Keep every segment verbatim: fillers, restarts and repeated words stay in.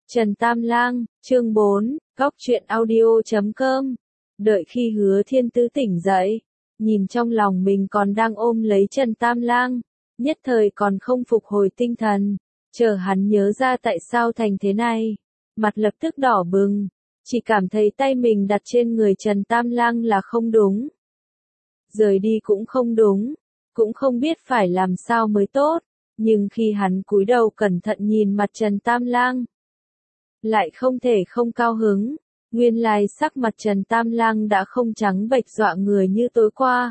Trần Tam Lang, chương bốn, góc truyện audio chấm com. Đợi khi Hứa Thiên Tứ tỉnh dậy, nhìn trong lòng mình còn đang ôm lấy Trần Tam Lang, nhất thời còn không phục hồi tinh thần, chờ hắn nhớ ra tại sao thành thế này, mặt lập tức đỏ bừng, chỉ cảm thấy tay mình đặt trên người Trần Tam Lang là không đúng. Rời đi cũng không đúng, cũng không biết phải làm sao mới tốt, nhưng khi hắn cúi đầu cẩn thận nhìn mặt Trần Tam Lang, lại không thể không cao hứng, nguyên lai sắc mặt Trần Tam Lang đã không trắng bệch dọa người như tối qua.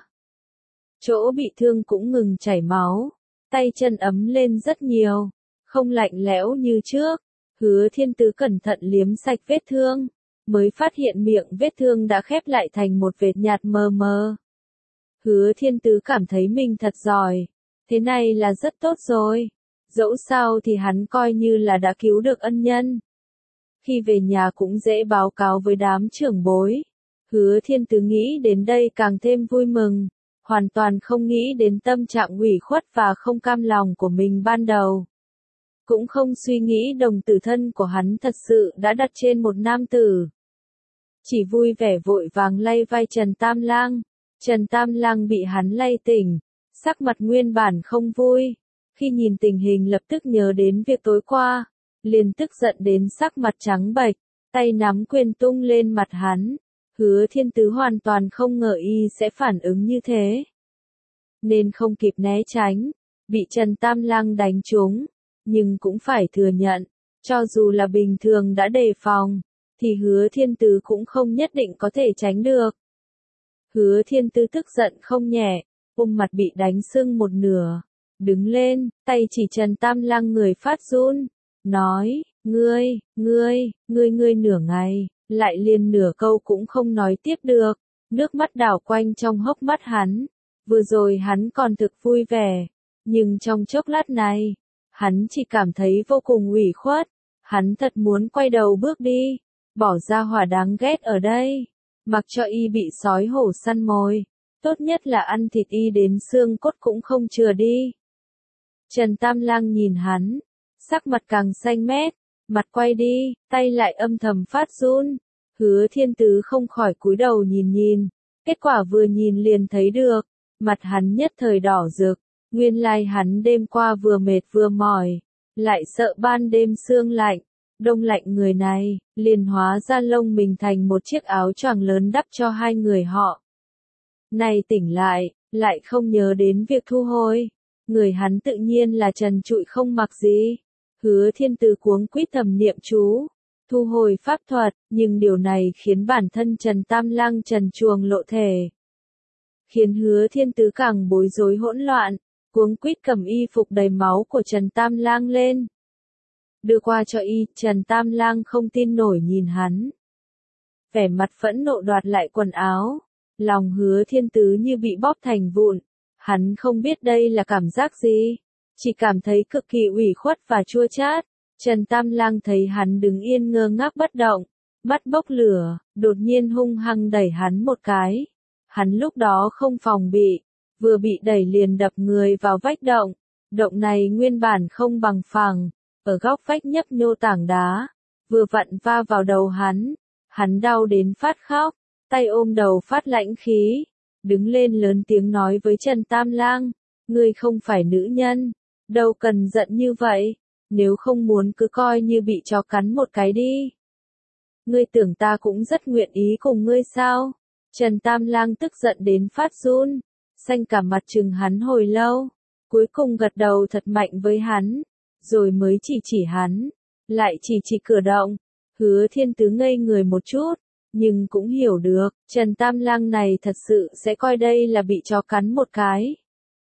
Chỗ bị thương cũng ngừng chảy máu, tay chân ấm lên rất nhiều, không lạnh lẽo như trước. Hứa Thiên Tứ cẩn thận liếm sạch vết thương, mới phát hiện miệng vết thương đã khép lại thành một vệt nhạt mờ mờ. Hứa Thiên Tứ cảm thấy mình thật giỏi, thế này là rất tốt rồi, dẫu sao thì hắn coi như là đã cứu được ân nhân. Khi về nhà cũng dễ báo cáo với đám trưởng bối. Hứa Thiên Tứ nghĩ đến đây càng thêm vui mừng, hoàn toàn không nghĩ đến tâm trạng ủy khuất và không cam lòng của mình ban đầu. Cũng không suy nghĩ đồng tử thân của hắn thật sự đã đặt trên một nam tử. Chỉ vui vẻ vội vàng lay vai Trần Tam Lang. Trần Tam Lang bị hắn lay tỉnh, sắc mặt nguyên bản không vui. Khi nhìn tình hình lập tức nhớ đến việc tối qua, liền tức giận đến sắc mặt trắng bệch, tay nắm quyền tung lên mặt hắn. Hứa Thiên Tứ hoàn toàn không ngờ y sẽ phản ứng như thế, nên không kịp né tránh, bị Trần Tam Lang đánh trúng, nhưng cũng phải thừa nhận, cho dù là bình thường đã đề phòng, thì Hứa Thiên Tứ cũng không nhất định có thể tránh được. Hứa Thiên Tứ tức giận không nhẹ, ôm mặt bị đánh sưng một nửa, đứng lên, tay chỉ Trần Tam Lang người phát run, nói, ngươi, ngươi, ngươi ngươi nửa ngày, lại liền nửa câu cũng không nói tiếp được, nước mắt đảo quanh trong hốc mắt hắn. Vừa rồi hắn còn thực vui vẻ, nhưng trong chốc lát này, hắn chỉ cảm thấy vô cùng ủy khuất, hắn thật muốn quay đầu bước đi, bỏ ra hỏa đáng ghét ở đây, mặc cho y bị sói hổ săn mồi, tốt nhất là ăn thịt y đến xương cốt cũng không chừa đi. Trần Tam Lang nhìn hắn, sắc mặt càng xanh mét, mặt quay đi, tay lại âm thầm phát run. Hứa Thiên Tứ không khỏi cúi đầu nhìn nhìn, kết quả vừa nhìn liền thấy được, mặt hắn nhất thời đỏ rực, nguyên lai hắn đêm qua vừa mệt vừa mỏi, lại sợ ban đêm sương lạnh, đông lạnh người này, liền hóa ra lông mình thành một chiếc áo choàng lớn đắp cho hai người họ. Này tỉnh lại, lại không nhớ đến việc thu hồi, người hắn tự nhiên là trần trụi không mặc gì. Hứa Thiên Tứ cuống quýt thầm niệm chú, thu hồi pháp thuật, nhưng điều này khiến bản thân Trần Tam Lang trần truồng lộ thể, khiến Hứa Thiên Tứ càng bối rối hỗn loạn, cuống quýt cầm y phục đầy máu của Trần Tam Lang lên, đưa qua cho y. Trần Tam Lang không tin nổi nhìn hắn, vẻ mặt phẫn nộ đoạt lại quần áo, lòng Hứa Thiên Tứ như bị bóp thành vụn, hắn không biết đây là cảm giác gì, chỉ cảm thấy cực kỳ ủy khuất và chua chát. Trần Tam Lang thấy hắn đứng yên ngơ ngác bất động, mắt bốc lửa, đột nhiên hung hăng đẩy hắn một cái. Hắn lúc đó không phòng bị, vừa bị đẩy liền đập người vào vách động. Động này nguyên bản không bằng phẳng, ở góc vách nhấp nhô tảng đá, vừa vặn va vào đầu hắn. Hắn đau đến phát khóc, tay ôm đầu phát lãnh khí, đứng lên lớn tiếng nói với Trần Tam Lang, ngươi không phải nữ nhân, đâu cần giận như vậy. Nếu không muốn cứ coi như bị chó cắn một cái đi. Ngươi tưởng ta cũng rất nguyện ý cùng ngươi sao? Trần Tam Lang tức giận đến phát run, xanh cả mặt trừng hắn hồi lâu, cuối cùng gật đầu thật mạnh với hắn, rồi mới chỉ chỉ hắn, lại chỉ chỉ cửa động. Hứa Thiên Tứ ngây người một chút, nhưng cũng hiểu được, Trần Tam Lang này thật sự sẽ coi đây là bị chó cắn một cái.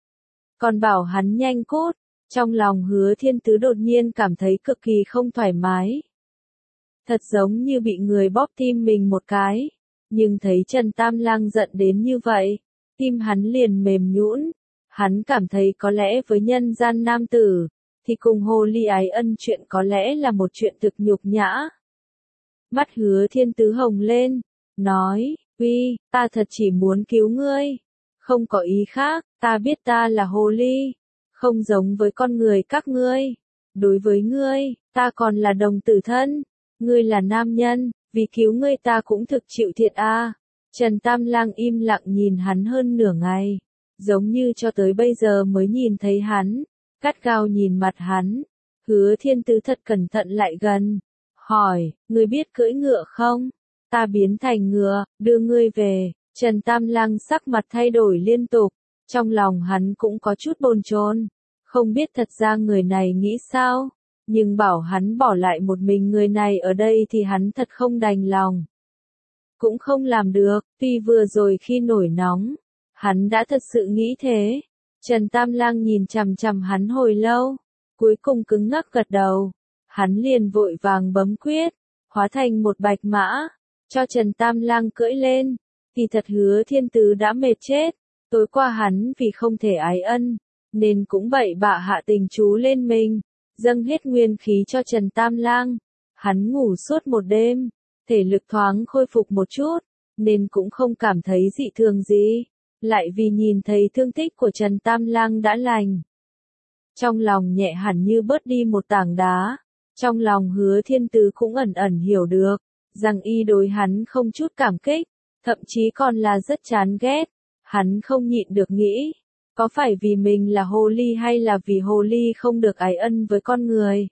Còn bảo hắn nhanh cút. Trong lòng Hứa Thiên Tứ đột nhiên cảm thấy cực kỳ không thoải mái. Thật giống như bị người bóp tim mình một cái. Nhưng thấy Trần Tam Lang giận đến như vậy, tim hắn liền mềm nhũn. Hắn cảm thấy có lẽ với nhân gian nam tử, thì cùng hồ ly ái ân chuyện có lẽ là một chuyện thực nhục nhã. Mắt Hứa Thiên Tứ hồng lên, nói, uy, ta thật chỉ muốn cứu ngươi. Không có ý khác, ta biết ta là hồ ly. Không giống với con người các ngươi. Đối với ngươi, ta còn là đồng tử thân, Ngươi là nam nhân, vì cứu ngươi ta cũng thực chịu thiệt a. Trần Tam Lang im lặng nhìn hắn hơn nửa ngày, giống như cho tới bây giờ mới nhìn thấy hắn, gắt gao nhìn mặt hắn. Hứa Thiên Tứ thật cẩn thận lại gần, hỏi, ngươi biết cưỡi ngựa không? Ta biến thành ngựa, đưa ngươi về. Trần Tam Lang sắc mặt thay đổi liên tục, trong lòng hắn cũng có chút bồn chồn, không biết thật ra người này nghĩ sao, nhưng bảo hắn bỏ lại một mình người này ở đây thì hắn thật không đành lòng. Cũng không làm được, tuy vừa rồi khi nổi nóng, hắn đã thật sự nghĩ thế. Trần Tam Lang nhìn chằm chằm hắn hồi lâu, cuối cùng cứng ngắc gật đầu, hắn liền vội vàng bấm quyết, hóa thành một bạch mã, cho Trần Tam Lang cưỡi lên. Thì thật Hứa Thiên Tứ đã mệt chết, tối qua hắn vì không thể ái ân, nên cũng bậy bạ hạ tình chú lên mình, dâng hết nguyên khí cho Trần Tam Lang. Hắn ngủ suốt một đêm, thể lực thoáng khôi phục một chút, nên cũng không cảm thấy dị thường gì, lại vì nhìn thấy thương tích của Trần Tam Lang đã lành. Trong lòng nhẹ hẳn như bớt đi một tảng đá, trong lòng Hứa Thiên Tứ cũng ẩn ẩn hiểu được, rằng y đối hắn không chút cảm kích, thậm chí còn là rất chán ghét. Hắn không nhịn được nghĩ, có phải vì mình là hồ ly hay là vì hồ ly không được ái ân với con người?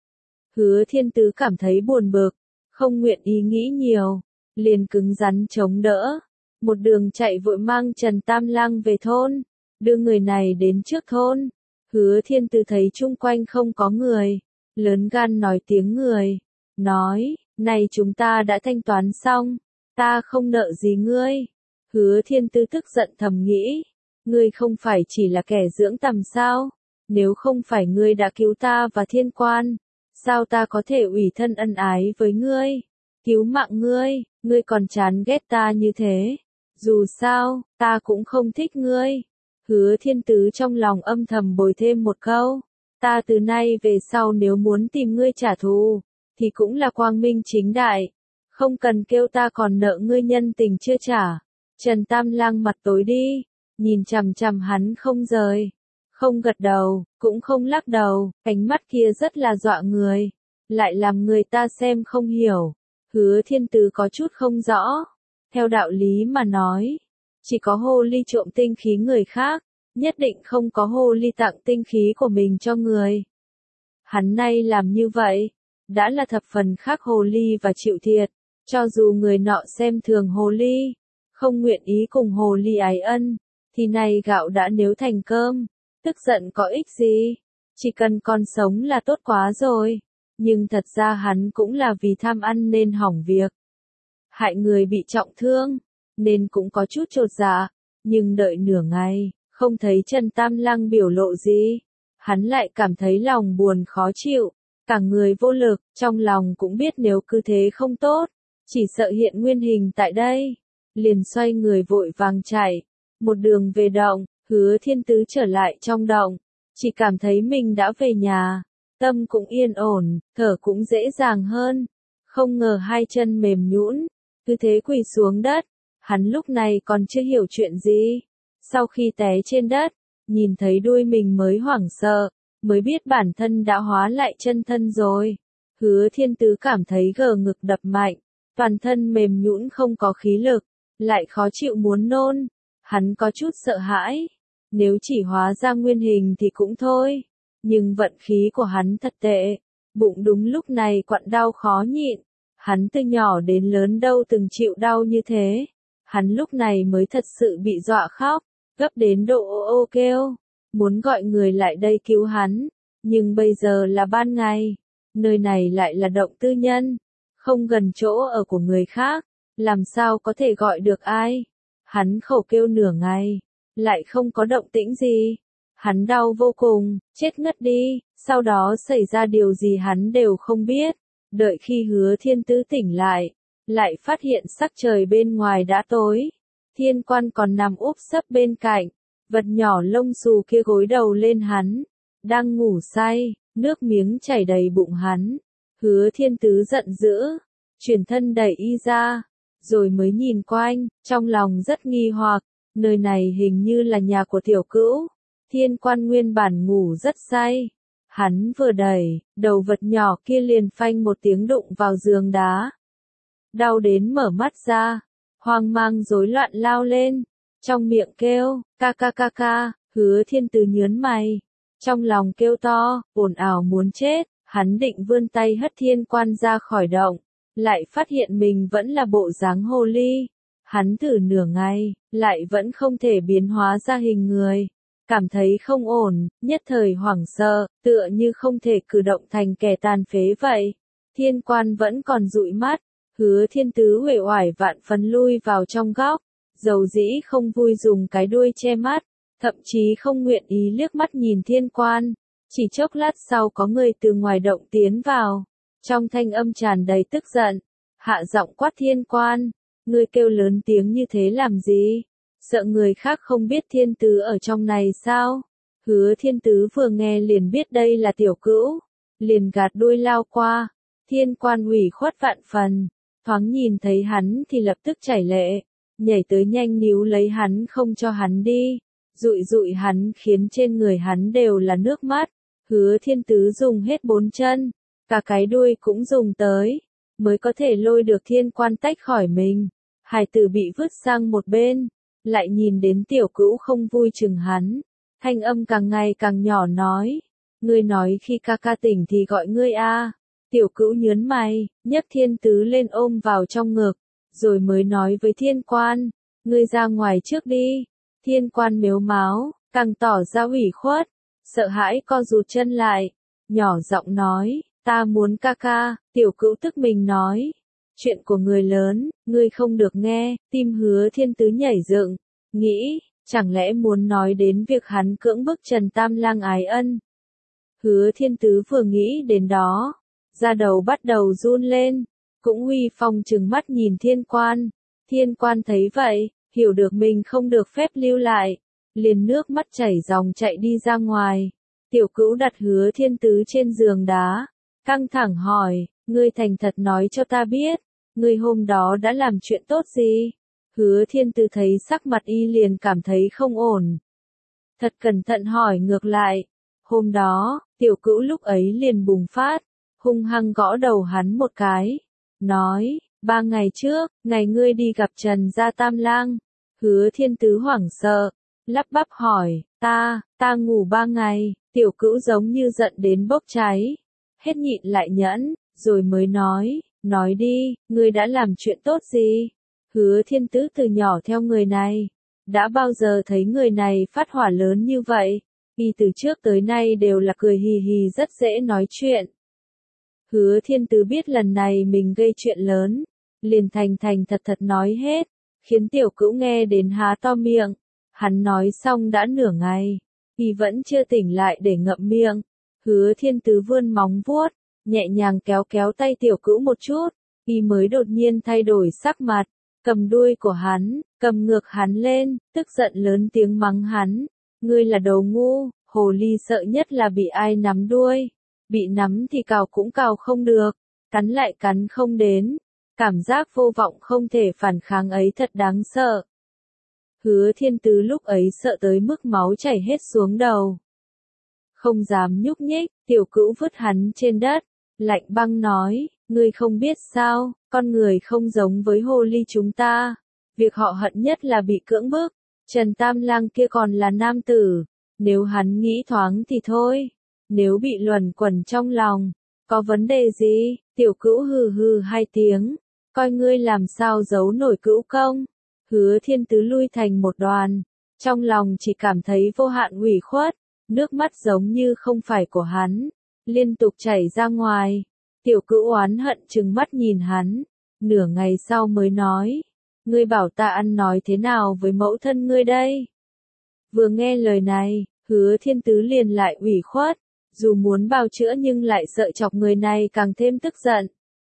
Hứa Thiên Tứ cảm thấy buồn bực, không nguyện ý nghĩ nhiều, liền cứng rắn chống đỡ, một đường chạy vội mang Trần Tam Lang về thôn, đưa người này đến trước thôn. Hứa Thiên Tứ thấy chung quanh không có người, lớn gan nói tiếng người, nói, này chúng ta đã thanh toán xong, ta không nợ gì ngươi. Hứa Thiên Tứ tức giận thầm nghĩ, ngươi không phải chỉ là kẻ dưỡng tầm sao, nếu không phải ngươi đã cứu ta và Thiên Quan, sao ta có thể ủy thân ân ái với ngươi, cứu mạng ngươi, ngươi còn chán ghét ta như thế, dù sao, ta cũng không thích ngươi. Hứa Thiên Tứ trong lòng âm thầm bồi thêm một câu, ta từ nay về sau nếu muốn tìm ngươi trả thù, thì cũng là quang minh chính đại, không cần kêu ta còn nợ ngươi nhân tình chưa trả. Trần Tam Lang mặt tối đi, nhìn chằm chằm hắn không rời, không gật đầu, cũng không lắc đầu, ánh mắt kia rất là dọa người, lại làm người ta xem không hiểu. Hứa Thiên Tứ có chút không rõ, theo đạo lý mà nói, chỉ có hồ ly trộm tinh khí người khác, nhất định không có hồ ly tặng tinh khí của mình cho người. Hắn nay làm như vậy, đã là thập phần khác hồ ly và chịu thiệt, cho dù người nọ xem thường hồ ly, không nguyện ý cùng hồ ly ái ân, thì này gạo đã nếu thành cơm, tức giận có ích gì, chỉ cần còn sống là tốt quá rồi. Nhưng thật ra hắn cũng là vì tham ăn nên hỏng việc, hại người bị trọng thương, nên cũng có chút chột dạ, nhưng đợi nửa ngày, không thấy Trần Tam Lang biểu lộ gì, hắn lại cảm thấy lòng buồn khó chịu, cả người vô lực, trong lòng cũng biết nếu cứ thế không tốt, chỉ sợ hiện nguyên hình tại đây, liền xoay người vội vàng chạy, một đường về động. Hứa Thiên Tứ trở lại trong động, chỉ cảm thấy mình đã về nhà, tâm cũng yên ổn, thở cũng dễ dàng hơn, không ngờ hai chân mềm nhũn, cứ thế quỳ xuống đất, hắn lúc này còn chưa hiểu chuyện gì, sau khi té trên đất, nhìn thấy đuôi mình mới hoảng sợ, mới biết bản thân đã hóa lại chân thân rồi. Hứa Thiên Tứ cảm thấy gờ ngực đập mạnh, toàn thân mềm nhũn không có khí lực, lại khó chịu muốn nôn, hắn có chút sợ hãi, nếu chỉ hóa ra nguyên hình thì cũng thôi, nhưng vận khí của hắn thật tệ, bụng đúng lúc này quặn đau khó nhịn, hắn từ nhỏ đến lớn đâu từng chịu đau như thế, hắn lúc này mới thật sự bị dọa khóc, gấp đến độ ô ô kêu, muốn gọi người lại đây cứu hắn, nhưng bây giờ là ban ngày, nơi này lại là động tư nhân, không gần chỗ ở của người khác, làm sao có thể gọi được ai, hắn khẩu kêu nửa ngày, lại không có động tĩnh gì. Hắn đau vô cùng, chết ngất đi, sau đó xảy ra điều gì hắn đều không biết. Đợi khi Hứa Thiên Tứ tỉnh lại, lại phát hiện sắc trời bên ngoài đã tối. Thiên Quan còn nằm úp sấp bên cạnh, vật nhỏ lông xù kia gối đầu lên hắn, đang ngủ say, nước miếng chảy đầy bụng hắn. Hứa Thiên Tứ giận dữ, chuyển thân đẩy y ra, rồi mới nhìn quanh, trong lòng rất nghi hoặc, nơi này hình như là nhà của tiểu cữu. Thiên Quan nguyên bản ngủ rất say, Hắn vừa đẩy, đầu vật nhỏ kia liền phanh một tiếng đụng vào giường đá. Đau đến mở mắt ra, hoang mang rối loạn lao lên, trong miệng kêu, ca ca ca ca, Hứa Thiên Tứ nhớn mày, trong lòng kêu to, ồn ào muốn chết, hắn định vươn tay hất Thiên Quan ra khỏi động, lại phát hiện mình vẫn là bộ dáng hồ ly. Hắn thử nửa ngày, lại vẫn không thể biến hóa ra hình người. Cảm thấy không ổn, nhất thời hoảng sợ, tựa như không thể cử động thành kẻ tàn phế vậy. Thiên Quan vẫn còn dụi mắt, Hứa Thiên Tứ uể oải vạn phần lui vào trong góc, dầu dĩ không vui dùng cái đuôi che mắt, thậm chí không nguyện ý liếc mắt nhìn Thiên Quan. Chỉ chốc lát sau có người từ ngoài động tiến vào, trong thanh âm tràn đầy tức giận, hạ giọng quát Thiên Quan, ngươi kêu lớn tiếng như thế làm gì? Sợ người khác không biết Thiên Tứ ở trong này sao? Hứa Thiên Tứ vừa nghe liền biết đây là tiểu cữu, liền gạt đuôi lao qua. Thiên Quan ủy khuất vạn phần, thoáng nhìn thấy hắn thì lập tức chảy lệ, nhảy tới nhanh níu lấy hắn không cho hắn đi, dụi dụi hắn khiến trên người hắn đều là nước mắt. Hứa Thiên Tứ dùng hết bốn chân, cả cái đuôi cũng dùng tới, mới có thể lôi được Thiên Quan tách khỏi mình. Hải tử bị vứt sang một bên, lại nhìn đến tiểu cữu không vui chừng hắn, thanh âm càng ngày càng nhỏ nói, ngươi nói khi ca ca tỉnh thì gọi ngươi a. Tiểu cữu nhớn mày, nhấc Thiên Tứ lên ôm vào trong ngực, rồi mới nói với Thiên Quan, ngươi ra ngoài trước đi. Thiên Quan mếu máo, càng tỏ ra ủy khuất, sợ hãi co rụt chân lại, nhỏ giọng nói, ta muốn ca ca. Tiểu cữu tức mình nói, chuyện của người lớn, ngươi không được nghe. Tim Hứa Thiên Tứ nhảy dựng, nghĩ, chẳng lẽ muốn nói đến việc hắn cưỡng bức Trần Tam Lang ái ân. Hứa Thiên Tứ vừa nghĩ đến đó, da đầu bắt đầu run lên, cũng uy phong trừng mắt nhìn Thiên Quan. Thiên Quan thấy vậy, hiểu được mình không được phép lưu lại, liền nước mắt chảy ròng chạy đi ra ngoài. Tiểu cữu đặt Hứa Thiên Tứ trên giường đá, căng thẳng hỏi, ngươi thành thật nói cho ta biết, ngươi hôm đó đã làm chuyện tốt gì? Hứa Thiên Tứ thấy sắc mặt y liền cảm thấy không ổn. Thật cẩn thận hỏi ngược lại, hôm đó, tiểu cữu lúc ấy liền bùng phát, hung hăng gõ đầu hắn một cái, nói, ba ngày trước, ngày ngươi đi gặp Trần Gia Tam Lang. Hứa Thiên Tứ hoảng sợ, lắp bắp hỏi, ta, ta ngủ ba ngày. Tiểu cữu giống như giận đến bốc cháy, hết nhịn lại nhẫn, rồi mới nói, nói đi, ngươi đã làm chuyện tốt gì? Hứa Thiên Tứ từ nhỏ theo người này, đã bao giờ thấy người này phát hỏa lớn như vậy, y từ trước tới nay đều là cười hì hì rất dễ nói chuyện. Hứa Thiên Tứ biết lần này mình gây chuyện lớn, liền thành thành thật thật nói hết, khiến tiểu cữu nghe đến há to miệng. Hắn nói xong đã nửa ngày, y vẫn chưa tỉnh lại để ngậm miệng. Hứa Thiên Tứ vươn móng vuốt, nhẹ nhàng kéo kéo tay tiểu cữu một chút, y mới đột nhiên thay đổi sắc mặt, cầm đuôi của hắn, cầm ngược hắn lên, tức giận lớn tiếng mắng hắn, ngươi là đồ ngu. Hồ ly sợ nhất là bị ai nắm đuôi, bị nắm thì cào cũng cào không được, cắn lại cắn không đến, cảm giác vô vọng không thể phản kháng ấy thật đáng sợ. Hứa Thiên Tứ lúc ấy sợ tới mức máu chảy hết xuống đầu, không dám nhúc nhích. Tiểu cữu vứt hắn trên đất, lạnh băng nói, ngươi không biết sao, con người không giống với hồ ly chúng ta, việc họ hận nhất là bị cưỡng bức. Trần Tam Lang kia còn là nam tử, nếu hắn nghĩ thoáng thì thôi, nếu bị luẩn quẩn trong lòng, có vấn đề gì? Tiểu cữu hừ hừ hai tiếng, coi ngươi làm sao giấu nổi cữu công. Hứa Thiên Tứ lui thành một đoàn, trong lòng chỉ cảm thấy vô hạn ủy khuất, nước mắt giống như không phải của hắn, liên tục chảy ra ngoài. Tiểu cữu oán hận trừng mắt nhìn hắn, nửa ngày sau mới nói, ngươi bảo ta ăn nói thế nào với mẫu thân ngươi đây? Vừa nghe lời này, Hứa Thiên Tứ liền lại ủy khuất, dù muốn bào chữa nhưng lại sợ chọc người này càng thêm tức giận,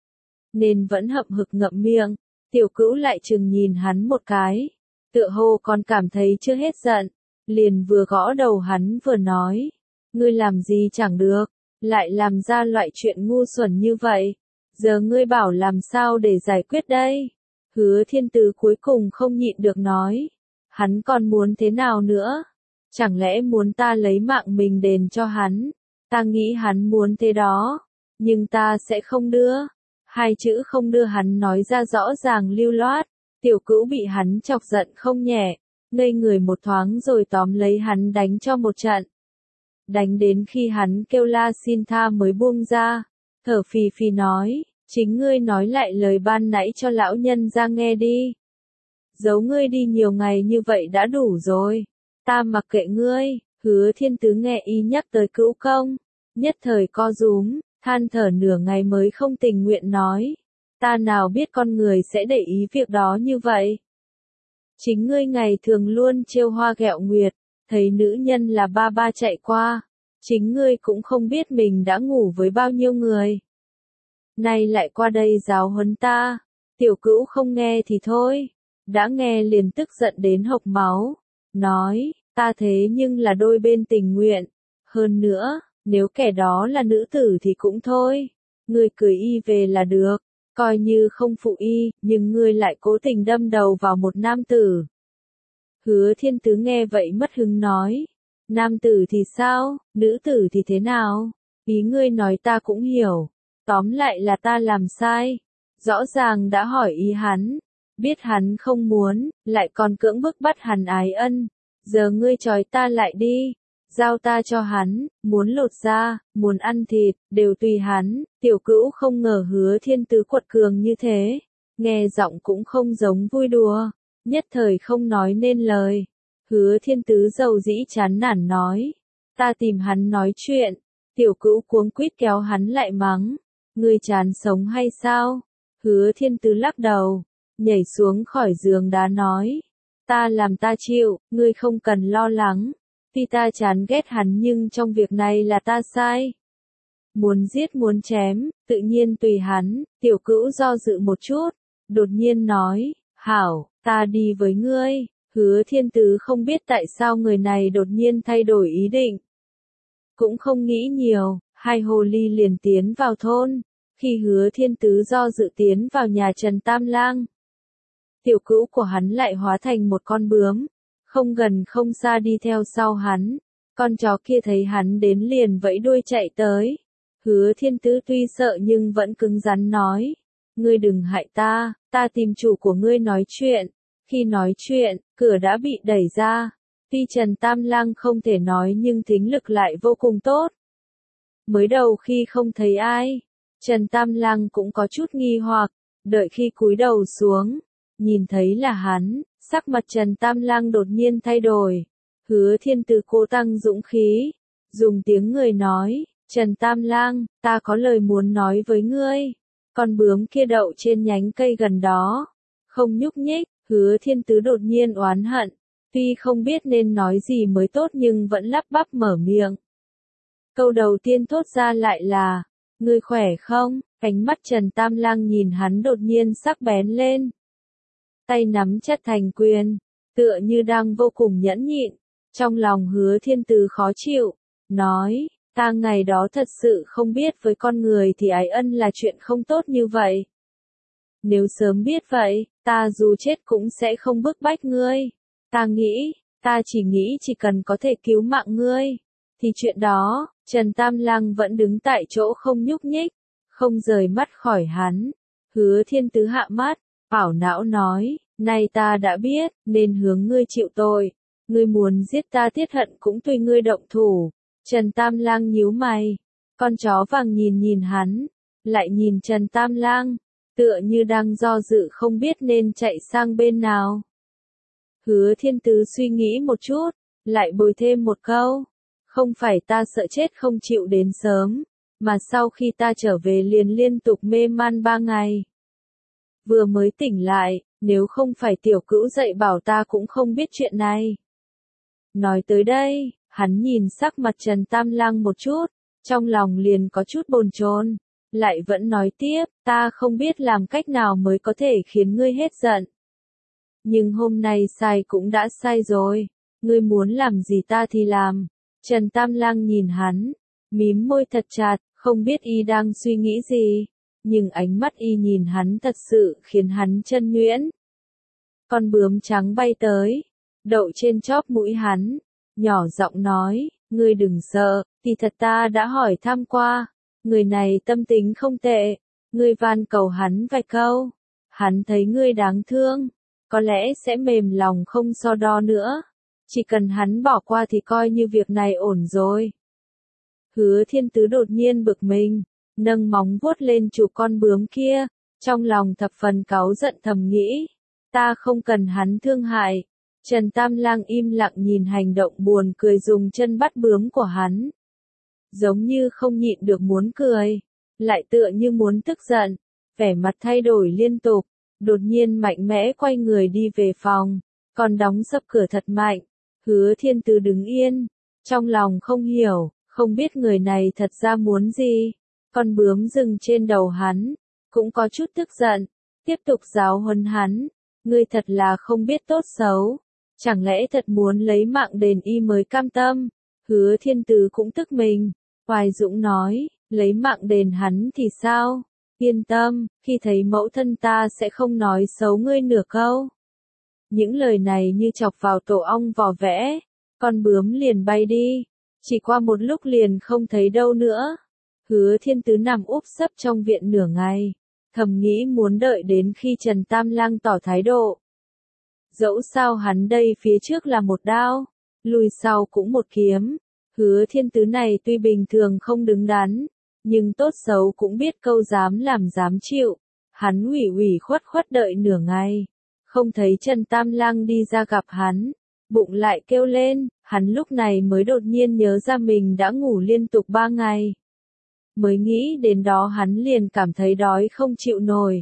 nên vẫn hậm hực ngậm miệng. Tiểu cữu lại chừng nhìn hắn một cái, tựa hồ còn cảm thấy chưa hết giận, liền vừa gõ đầu hắn vừa nói, ngươi làm gì chẳng được, lại làm ra loại chuyện ngu xuẩn như vậy, giờ ngươi bảo làm sao để giải quyết đây? Hứa Thiên Tứ cuối cùng không nhịn được nói, hắn còn muốn thế nào nữa? Chẳng lẽ muốn ta lấy mạng mình đền cho hắn? Ta nghĩ hắn muốn thế đó, nhưng ta sẽ không đưa. Hai chữ không đưa hắn nói ra rõ ràng lưu loát, tiểu cữu bị hắn chọc giận không nhẹ, ngây người một thoáng rồi tóm lấy hắn đánh cho một trận. Đánh đến khi hắn kêu la xin tha mới buông ra, thở phì phì nói, chính ngươi nói lại lời ban nãy cho lão nhân ra nghe đi. Giấu ngươi đi nhiều ngày như vậy đã đủ rồi, ta mặc kệ ngươi. Hứa Thiên Tứ nghe y nhắc tới cữu công, nhất thời co rúm, than thở nửa ngày mới không tình nguyện nói, ta nào biết con người sẽ để ý việc đó như vậy. Chính ngươi ngày thường luôn trêu hoa ghẹo nguyệt, thấy nữ nhân là ba ba chạy qua, chính ngươi cũng không biết mình đã ngủ với bao nhiêu người. Nay lại qua đây giáo huấn ta, tiểu cữu không nghe thì thôi, đã nghe liền tức giận đến hộc máu, nói, ta thế nhưng là đôi bên tình nguyện, hơn nữa, nếu kẻ đó là nữ tử thì cũng thôi, ngươi cưới y về là được, coi như không phụ y, nhưng ngươi lại cố tình đâm đầu vào một nam tử. Hứa Thiên Tứ nghe vậy mất hứng nói, nam tử thì sao, nữ tử thì thế nào, ý ngươi nói ta cũng hiểu, tóm lại là ta làm sai, rõ ràng đã hỏi ý hắn, biết hắn không muốn, lại còn cưỡng bức bắt hắn ái ân, giờ ngươi trói ta lại đi, giao ta cho hắn, muốn lột da, muốn ăn thịt, đều tùy hắn. Tiểu cữu không ngờ Hứa Thiên Tứ quật cường như thế, nghe giọng cũng không giống vui đùa, nhất thời không nói nên lời. Hứa Thiên Tứ dầu dĩ chán nản nói, ta tìm hắn nói chuyện. Tiểu cữu cuống quýt kéo hắn lại mắng, ngươi chán sống hay sao? Hứa Thiên Tứ lắc đầu, nhảy xuống khỏi giường đá nói, ta làm ta chịu, ngươi không cần lo lắng. Tuy ta chán ghét hắn nhưng trong việc này là ta sai. Muốn giết muốn chém, tự nhiên tùy hắn. Tiểu cữu do dự một chút, đột nhiên nói, hảo, ta đi với ngươi. Hứa Thiên Tứ không biết tại sao người này đột nhiên thay đổi ý định. Cũng không nghĩ nhiều, hai hồ ly liền tiến vào thôn. Khi Hứa Thiên Tứ do dự tiến vào nhà Trần Tam Lang, tiểu cữu của hắn lại hóa thành một con bướm, không gần không xa đi theo sau hắn. Con chó kia thấy hắn đến liền vẫy đuôi chạy tới. Hứa Thiên Tứ tuy sợ nhưng vẫn cứng rắn nói, ngươi đừng hại ta, ta tìm chủ của ngươi nói chuyện. Khi nói chuyện, cửa đã bị đẩy ra. Tuy Trần Tam Lang không thể nói nhưng thính lực lại vô cùng tốt. Mới đầu khi không thấy ai, Trần Tam Lang cũng có chút nghi hoặc, đợi khi cúi đầu xuống, nhìn thấy là hắn, sắc mặt Trần Tam Lang đột nhiên thay đổi. Hứa Thiên Tứ cố tăng dũng khí, dùng tiếng người nói, Trần Tam Lang, ta có lời muốn nói với ngươi. Con bướm kia đậu trên nhánh cây gần đó, không nhúc nhích. Hứa Thiên Tứ đột nhiên oán hận, tuy không biết nên nói gì mới tốt nhưng vẫn lắp bắp mở miệng. Câu đầu tiên thốt ra lại là, ngươi khỏe không? Ánh mắt Trần Tam Lang nhìn hắn đột nhiên sắc bén lên. Tay nắm chặt thành quyền, tựa như đang vô cùng nhẫn nhịn. Trong lòng Hứa Thiên Tứ khó chịu, nói, ta ngày đó thật sự không biết với con người thì ái ân là chuyện không tốt như vậy. Nếu sớm biết vậy, ta dù chết cũng sẽ không bức bách ngươi. Ta nghĩ, ta chỉ nghĩ chỉ cần có thể cứu mạng ngươi. Thì chuyện đó, Trần Tam Lang vẫn đứng tại chỗ không nhúc nhích, không rời mắt khỏi hắn. Hứa Thiên Tứ hạ mắt, ảo não nói, nay ta đã biết, nên hướng ngươi chịu tội. Ngươi muốn giết ta tiết hận cũng tùy ngươi động thủ. Trần Tam Lang nhíu mày, con chó vàng nhìn nhìn hắn, lại nhìn Trần Tam Lang, tựa như đang do dự không biết nên chạy sang bên nào. Hứa Thiên Tứ suy nghĩ một chút, lại bồi thêm một câu, không phải ta sợ chết không chịu đến sớm, mà sau khi ta trở về liền liên tục mê man ba ngày. Vừa mới tỉnh lại, nếu không phải tiểu cữu dạy bảo ta cũng không biết chuyện này. Nói tới đây, hắn nhìn sắc mặt Trần Tam Lang một chút, trong lòng liền có chút bồn chồn, lại vẫn nói tiếp, ta không biết làm cách nào mới có thể khiến ngươi hết giận. Nhưng hôm nay sai cũng đã sai rồi, ngươi muốn làm gì ta thì làm. Trần Tam Lang nhìn hắn, mím môi thật chặt, không biết y đang suy nghĩ gì, nhưng ánh mắt y nhìn hắn thật sự khiến hắn chân nhuyễn. Con bướm trắng bay tới, đậu trên chóp mũi hắn, nhỏ giọng nói, ngươi đừng sợ, Kỳ thật ta đã hỏi thăm qua, người này tâm tính không tệ, ngươi van cầu hắn vài câu, hắn thấy ngươi đáng thương, có lẽ sẽ mềm lòng không so đo nữa, chỉ cần hắn bỏ qua thì coi như việc này ổn rồi. Hứa Thiên Tứ đột nhiên bực mình, nâng móng vuốt lên chụp con bướm kia, trong lòng thập phần cáu giận thầm nghĩ, ta không cần hắn thương hại. Trần Tam Lang im lặng nhìn hành động buồn cười dùng chân bắt bướm của hắn. Giống như không nhịn được muốn cười, lại tựa như muốn tức giận, vẻ mặt thay đổi liên tục, đột nhiên mạnh mẽ quay người đi về phòng, còn đóng sập cửa thật mạnh. Hứa Thiên Tứ đứng yên, trong lòng không hiểu, không biết người này thật ra muốn gì. Con bướm dừng trên đầu hắn, cũng có chút tức giận, tiếp tục giáo huấn hắn, ngươi thật là không biết tốt xấu, chẳng lẽ thật muốn lấy mạng đền y mới cam tâm. Hứa Thiên Tứ cũng tức mình, Hoài Dũng nói, lấy mạng đền hắn thì sao, yên tâm, khi thấy mẫu thân ta sẽ không nói xấu ngươi nửa câu. Những lời này như chọc vào tổ ong vò vẽ, con bướm liền bay đi, chỉ qua một lúc liền không thấy đâu nữa. Hứa Thiên Tứ nằm úp sấp trong viện nửa ngày, thầm nghĩ muốn đợi đến khi Trần Tam Lang tỏ thái độ. Dẫu sao hắn đây phía trước là một đao, lùi sau cũng một kiếm. Hứa Thiên Tứ này tuy bình thường không đứng đắn, nhưng tốt xấu cũng biết câu dám làm dám chịu. Hắn ủy ủy khuất khuất đợi nửa ngày, không thấy Trần Tam Lang đi ra gặp hắn, bụng lại kêu lên, hắn lúc này mới đột nhiên nhớ ra mình đã ngủ liên tục ba ngày. Mới nghĩ đến đó hắn liền cảm thấy đói không chịu nổi.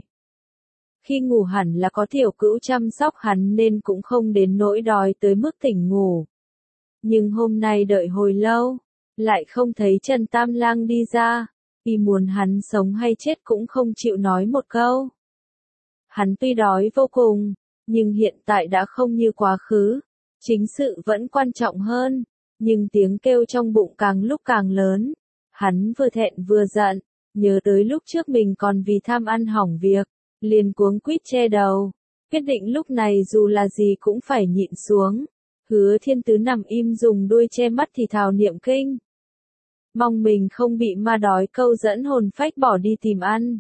Khi ngủ hẳn là có tiểu cữu chăm sóc hắn nên cũng không đến nỗi đói tới mức tỉnh ngủ. Nhưng hôm nay đợi hồi lâu, lại không thấy Trần Tam Lang đi ra, vì muốn hắn sống hay chết cũng không chịu nói một câu. Hắn tuy đói vô cùng, nhưng hiện tại đã không như quá khứ, chính sự vẫn quan trọng hơn, nhưng tiếng kêu trong bụng càng lúc càng lớn. Hắn vừa thẹn vừa giận, nhớ tới lúc trước mình còn vì tham ăn hỏng việc, liền cuống quýt che đầu, quyết định lúc này dù là gì cũng phải nhịn xuống. Hứa Thiên Tứ nằm im dùng đuôi che mắt thì thào niệm kinh. Mong mình không bị ma đói câu dẫn hồn phách bỏ đi tìm ăn.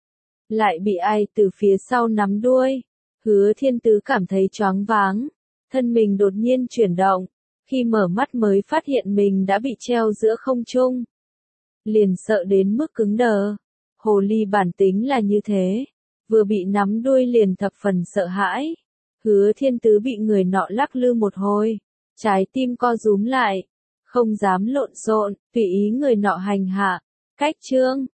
Lại bị ai từ phía sau nắm đuôi. Hứa Thiên Tứ cảm thấy choáng váng, thân mình đột nhiên chuyển động, khi mở mắt mới phát hiện mình đã bị treo giữa không trung. Liền sợ đến mức cứng đờ. Hồ ly bản tính là như thế, vừa bị nắm đuôi liền thập phần sợ hãi. Hứa Thiên Tứ bị người nọ lắc lư một hồi, trái tim co rúm lại, không dám lộn xộn, tùy ý người nọ hành hạ. Cách chương